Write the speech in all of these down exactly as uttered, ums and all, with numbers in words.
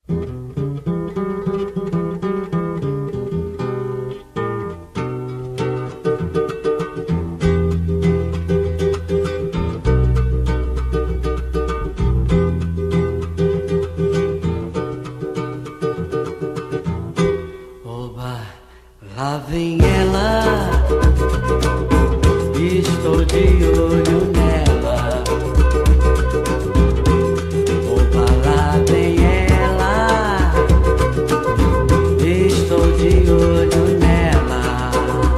Lá vem ela, estou de olho nela. Opa, lá vem ela, estou de olho nela.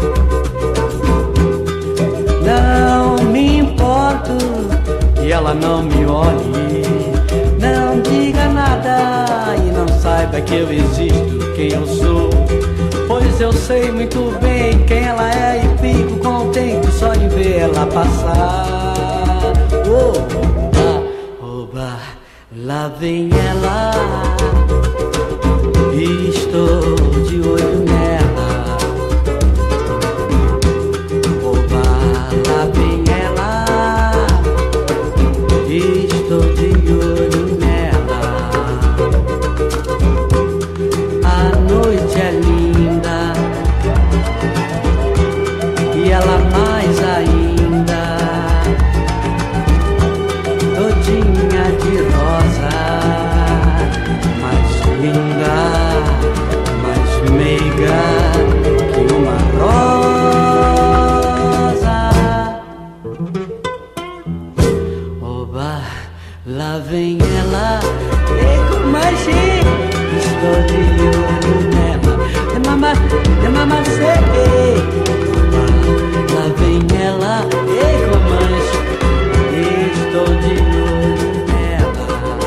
Não me importo que ela não me olhe, não diga nada e não saiba que eu existo, quem eu sou. Pois eu sei muito bem quem ela é e fico contente só de ver ela passar. Oba, oba, lá vem ela, estou de olho nela. Oba, lá vem ela, estou de olho nela. A noite é linda e ela mais ainda, todinha de rosa, mais linda, mais meiga que uma rosa. Oba, lá vem ela, e com magia, estou de olho nela. De mama, de mama, sei. Lá vem ela, ei, comanche, estou de olho nela.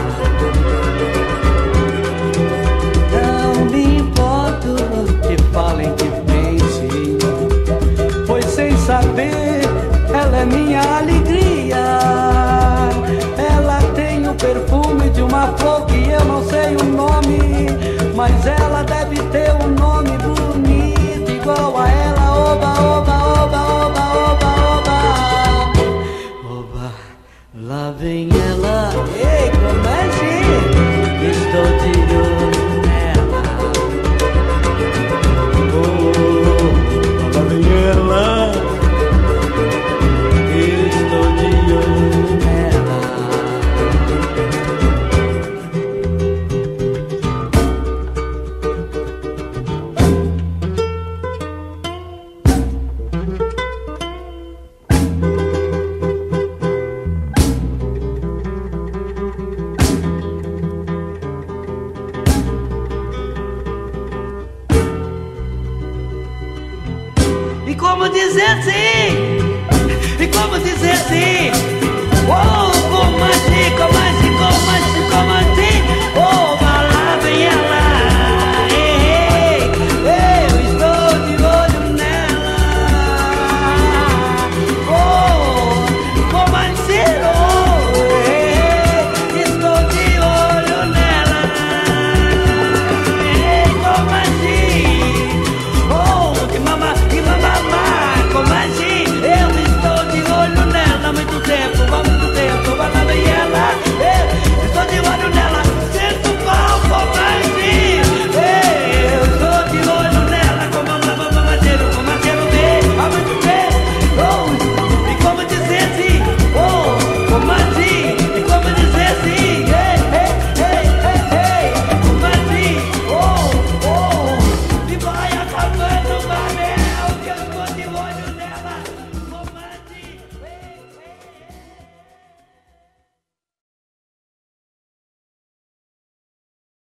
Não me importo que falem, que pensem, pois sem saber, ela é minha alegria. Ela tem o perfume de uma flor que eu não sei o nome, mas ela deve ter um nome bonito igual a ela. Oba, oba, oba, oba, oba, oba. Oba, lá vem ela, ei, comanche, estou de olho nela. Oh, lá vem ela, estou de olho nela. E como dizer sim? E como dizer sim? Oh, como assim? Como